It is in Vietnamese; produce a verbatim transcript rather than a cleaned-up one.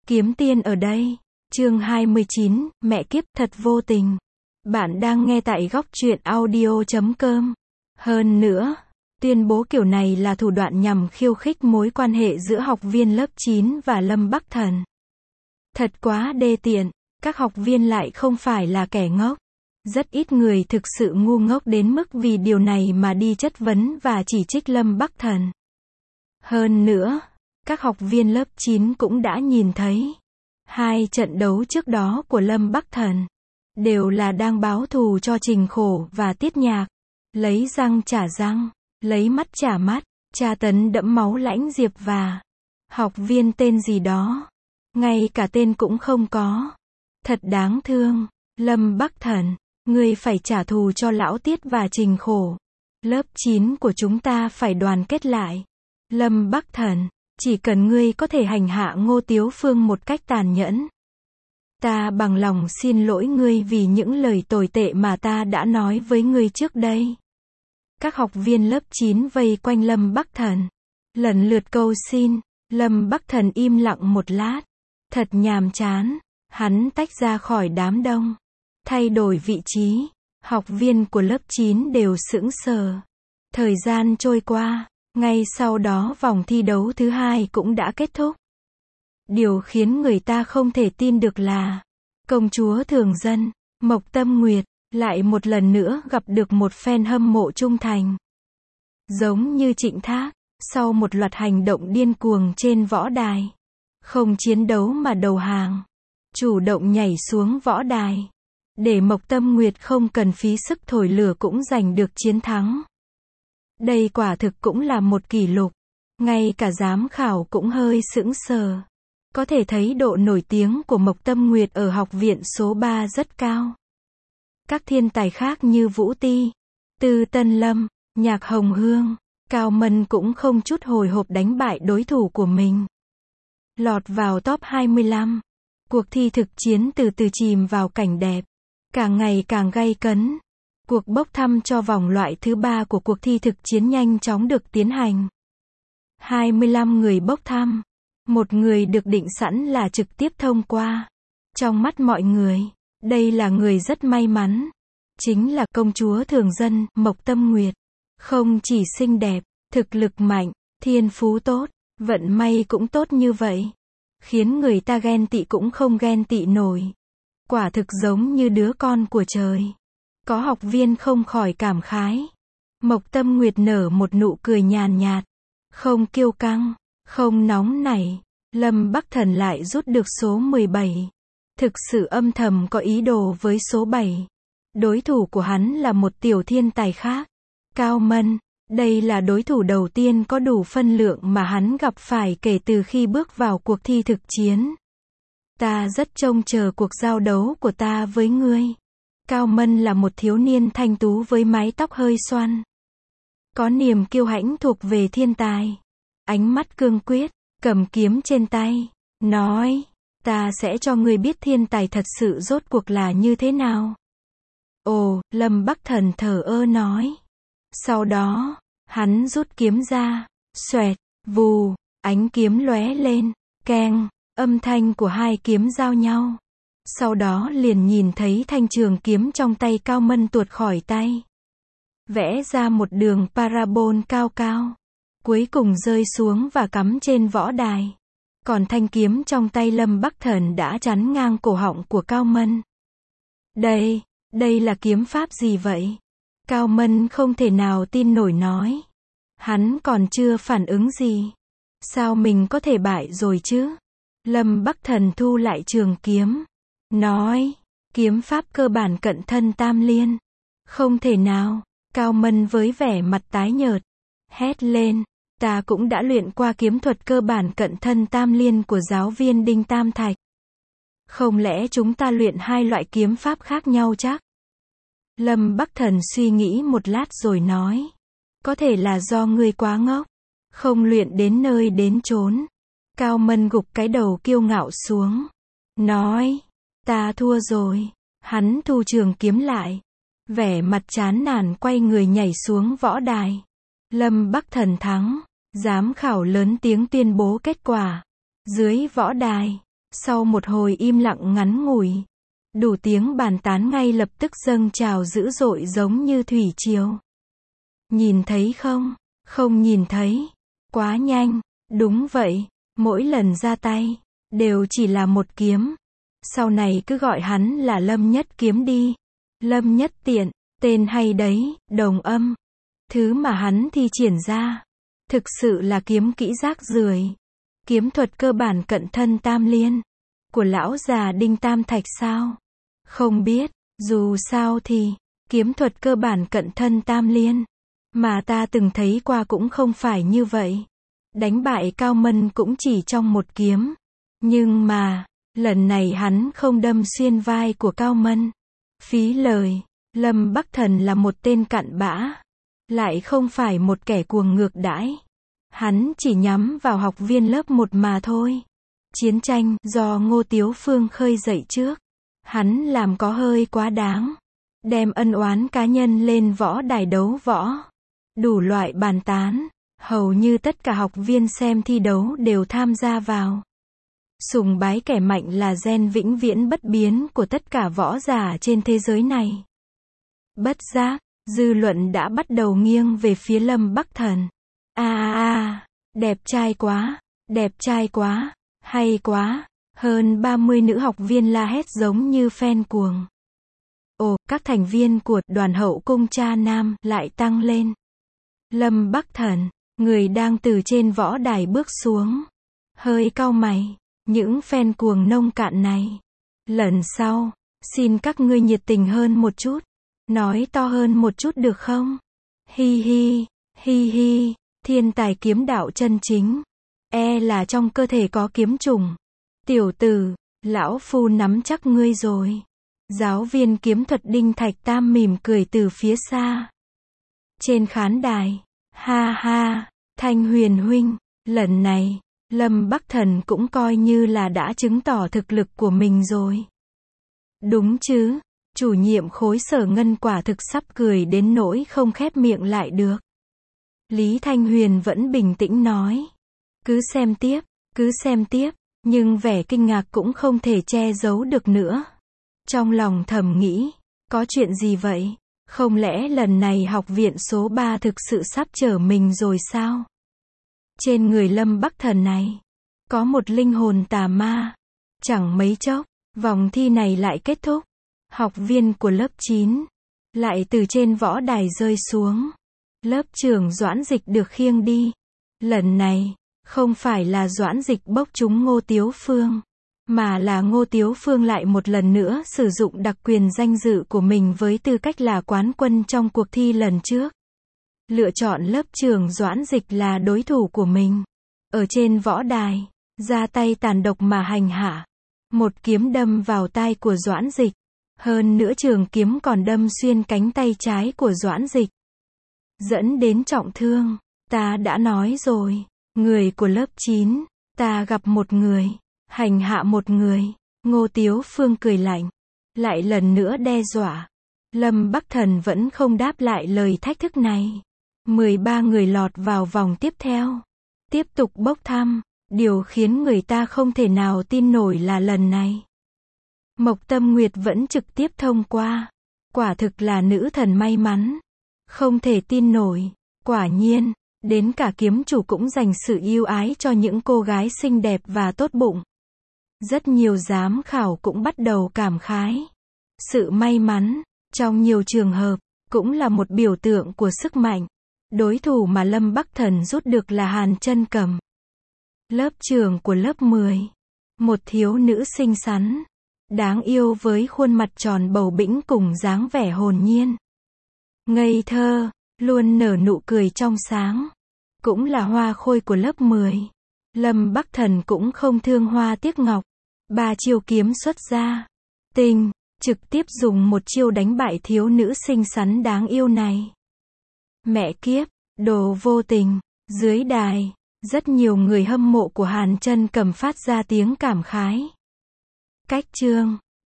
Kiếm tiên ở đây. Chương hai mươi chín, mẹ kiếp thật vô tình. Bạn đang nghe tại góc truyện audio chấm com. Hơn nữa, tuyên bố kiểu này là thủ đoạn nhằm khiêu khích mối quan hệ giữa học viên lớp chín và Lâm Bắc Thần. Thật quá đê tiện, các học viên lại không phải là kẻ ngốc. Rất ít người thực sự ngu ngốc đến mức vì điều này mà đi chất vấn và chỉ trích Lâm Bắc Thần. Hơn nữa, các học viên lớp chín cũng đã nhìn thấy hai trận đấu trước đó của Lâm Bắc Thần đều là đang báo thù cho Trình Khổ và Tiết Nhạc, lấy răng trả răng, lấy mắt trả mắt, tra tấn đẫm máu Lãnh Diệp và học viên tên gì đó, ngay cả tên cũng không có. Thật đáng thương. Lâm Bắc Thần, ngươi phải trả thù cho lão Tiết và Trình Khổ. Lớp chín của chúng ta phải đoàn kết lại. Lâm Bắc Thần, chỉ cần ngươi có thể hành hạ Ngô Tiếu Phương một cách tàn nhẫn, ta bằng lòng xin lỗi ngươi vì những lời tồi tệ mà ta đã nói với ngươi trước đây. Các học viên lớp chín vây quanh Lâm Bắc Thần, lần lượt cầu xin. Lâm Bắc Thần im lặng một lát. Thật nhàm chán. Hắn tách ra khỏi đám đông, thay đổi vị trí. Học viên của lớp chín đều sững sờ. Thời gian trôi qua, ngay sau đó vòng thi đấu thứ hai cũng đã kết thúc. Điều khiến người ta không thể tin được là công chúa thường dân, Mộc Tâm Nguyệt, lại một lần nữa gặp được một fan hâm mộ trung thành. Giống như Trịnh Thác, sau một loạt hành động điên cuồng trên võ đài, không chiến đấu mà đầu hàng, chủ động nhảy xuống võ đài, để Mộc Tâm Nguyệt không cần phí sức thổi lửa cũng giành được chiến thắng. Đây quả thực cũng là một kỷ lục. Ngay cả giám khảo cũng hơi sững sờ. Có thể thấy độ nổi tiếng của Mộc Tâm Nguyệt ở học viện số ba rất cao. Các thiên tài khác như Vũ Ti, Tư Tân Lâm, Nhạc Hồng Hương, Cao Mân cũng không chút hồi hộp đánh bại đối thủ của mình, lọt vào top hai mươi lăm. Cuộc thi thực chiến từ từ chìm vào cảnh đẹp, càng ngày càng gay cấn. Cuộc bốc thăm cho vòng loại thứ ba của cuộc thi thực chiến nhanh chóng được tiến hành. hai mươi lăm người bốc thăm. Một người được định sẵn là trực tiếp thông qua. Trong mắt mọi người, đây là người rất may mắn. Chính là công chúa thường dân, Mộc Tâm Nguyệt. Không chỉ xinh đẹp, thực lực mạnh, thiên phú tốt, vận may cũng tốt như vậy, khiến người ta ghen tị cũng không ghen tị nổi. Quả thực giống như đứa con của trời. Có học viên không khỏi cảm khái. Mộc Tâm Nguyệt nở một nụ cười nhàn nhạt, không kiêu căng, không nóng nảy. Lâm Bắc Thần lại rút được số mười bảy. Thực sự âm thầm có ý đồ với số bảy. Đối thủ của hắn là một tiểu thiên tài khác, Cao Mân. Đây là đối thủ đầu tiên có đủ phân lượng mà hắn gặp phải kể từ khi bước vào cuộc thi thực chiến. Ta rất trông chờ cuộc giao đấu của ta với ngươi. Cao Mân là một thiếu niên thanh tú với mái tóc hơi xoăn, có niềm kiêu hãnh thuộc về thiên tài. Ánh mắt cương quyết, cầm kiếm trên tay, nói, ta sẽ cho ngươi biết thiên tài thật sự rốt cuộc là như thế nào. Ồ, Lâm Bắc Thần thờ ơ nói. Sau đó, hắn rút kiếm ra, xoẹt, vù, ánh kiếm lóe lên, keng, âm thanh của hai kiếm giao nhau. Sau đó liền nhìn thấy thanh trường kiếm trong tay Cao Mân tuột khỏi tay, vẽ ra một đường parabol cao cao, cuối cùng rơi xuống và cắm trên võ đài. Còn thanh kiếm trong tay Lâm Bắc Thần đã chắn ngang cổ họng của Cao Mân. Đây, đây là kiếm pháp gì vậy? Cao Mân không thể nào tin nổi nói. Hắn còn chưa phản ứng gì. Sao mình có thể bại rồi chứ? Lâm Bắc Thần thu lại trường kiếm, nói, kiếm pháp cơ bản cận thân tam liên. Không thể nào. Cao Mân với vẻ mặt tái nhợt, hét lên, ta cũng đã luyện qua kiếm thuật cơ bản cận thân tam liên của giáo viên Đinh Tam Thạch. Không lẽ chúng ta luyện hai loại kiếm pháp khác nhau chắc? Lâm Bắc Thần suy nghĩ một lát rồi nói, có thể là do ngươi quá ngốc, không luyện đến nơi đến chốn. Cao Mân gục cái đầu kiêu ngạo xuống, nói, ta thua rồi. Hắn thu trường kiếm lại, vẻ mặt chán nản quay người nhảy xuống võ đài. Lâm Bắc Thần thắng. Giám khảo lớn tiếng tuyên bố kết quả. Dưới võ đài, Sau một hồi im lặng ngắn ngủi, đủ tiếng bàn tán ngay lập tức dâng trào dữ dội giống như thủy triều. Nhìn thấy không? Không nhìn thấy. Quá nhanh. Đúng vậy, mỗi lần ra tay, đều chỉ là một kiếm. Sau này cứ gọi hắn là Lâm Nhất Kiếm đi. Lâm Nhất Tiện, tên hay đấy, đồng âm. Thứ mà hắn thi triển ra, thực sự là kiếm kỹ rác rưởi. Kiếm thuật cơ bản cận thân tam liên, của lão già Đinh Tam Thạch sao? Không biết, dù sao thì, kiếm thuật cơ bản cận thân tam liên, mà ta từng thấy qua cũng không phải như vậy. Đánh bại Cao Mân cũng chỉ trong một kiếm. Nhưng mà, lần này hắn không đâm xuyên vai của Cao Mân. Phí lời, Lâm Bắc Thần là một tên cặn bã, lại không phải một kẻ cuồng ngược đãi. Hắn chỉ nhắm vào học viên lớp một mà thôi. Chiến tranh do Ngô Tiếu Phương khơi dậy trước, hắn làm có hơi quá đáng. Đem ân oán cá nhân lên võ đài đấu võ. Đủ loại bàn tán, hầu như tất cả học viên xem thi đấu đều tham gia vào. Sùng bái kẻ mạnh là gen vĩnh viễn bất biến của tất cả võ giả trên thế giới này. Bất giác, dư luận đã bắt đầu nghiêng về phía Lâm Bắc Thần. A a a, đẹp trai quá, đẹp trai quá, hay quá. Hơn ba mươi nữ học viên la hét giống như fan cuồng. Ồ, các thành viên của đoàn hậu cung cha nam lại tăng lên. Lâm Bắc Thần, người đang từ trên võ đài bước xuống, hơi cau mày. Những fan cuồng nông cạn này, lần sau, xin các ngươi nhiệt tình hơn một chút, nói to hơn một chút được không? Hi hi, hi hi, thiên tài kiếm đạo chân chính, e là trong cơ thể có kiếm trùng. Tiểu tử, lão phu nắm chắc ngươi rồi. Giáo viên kiếm thuật Đinh Thạch Tam mỉm cười từ phía xa. Trên khán đài, ha ha, Thanh Huyền huynh, lần này, Lâm Bắc Thần cũng coi như là đã chứng tỏ thực lực của mình rồi. Đúng chứ, chủ nhiệm khối Sở Ngân quả thực sắp cười đến nỗi không khép miệng lại được. Lý Thanh Huyền vẫn bình tĩnh nói. Cứ xem tiếp, cứ xem tiếp, nhưng vẻ kinh ngạc cũng không thể che giấu được nữa. Trong lòng thầm nghĩ, có chuyện gì vậy? Không lẽ lần này học viện số ba thực sự sắp trở mình rồi sao? Trên người Lâm Bắc Thần này, có một linh hồn tà ma. Chẳng mấy chốc, vòng thi này lại kết thúc. Học viên của lớp chín, lại từ trên võ đài rơi xuống. Lớp trưởng Doãn Dịch được khiêng đi. Lần này, không phải là Doãn Dịch bốc trúng Ngô Tiếu Phương, mà là Ngô Tiếu Phương lại một lần nữa sử dụng đặc quyền danh dự của mình với tư cách là quán quân trong cuộc thi lần trước. Lựa chọn lớp trưởng Doãn Dịch là đối thủ của mình. Ở trên võ đài, ra tay tàn độc mà hành hạ. Một kiếm đâm vào tai của Doãn Dịch. Hơn nữa trường kiếm còn đâm xuyên cánh tay trái của Doãn Dịch, dẫn đến trọng thương. Ta đã nói rồi, người của lớp chín, ta gặp một người, hành hạ một người. Ngô Tiếu Phương cười lạnh, lại lần nữa đe dọa. Lâm Bắc Thần vẫn không đáp lại lời thách thức này. mười ba người lọt vào vòng tiếp theo. Tiếp tục bốc thăm. Điều khiến người ta không thể nào tin nổi là lần này, Mộc Tâm Nguyệt vẫn trực tiếp thông qua. Quả thực là nữ thần may mắn. Không thể tin nổi. Quả nhiên, đến cả kiếm chủ cũng dành sự yêu ái cho những cô gái xinh đẹp và tốt bụng. Rất nhiều giám khảo cũng bắt đầu cảm khái. Sự may mắn, trong nhiều trường hợp, cũng là một biểu tượng của sức mạnh. Đối thủ mà Lâm Bắc Thần rút được là Hàn Chân Cầm. Lớp trưởng của lớp mười. Một thiếu nữ xinh xắn, đáng yêu với khuôn mặt tròn bầu bĩnh cùng dáng vẻ hồn nhiên, ngây thơ, luôn nở nụ cười trong sáng. Cũng là hoa khôi của lớp mười. Lâm Bắc Thần cũng không thương hoa tiếc ngọc. Ba chiêu kiếm xuất ra. Tình, trực tiếp dùng một chiêu đánh bại thiếu nữ xinh xắn đáng yêu này. Mẹ kiếp, đồ vô tình. Dưới đài, rất nhiều người hâm mộ của Hàn Chân Cầm phát ra tiếng cảm khái. Cách chương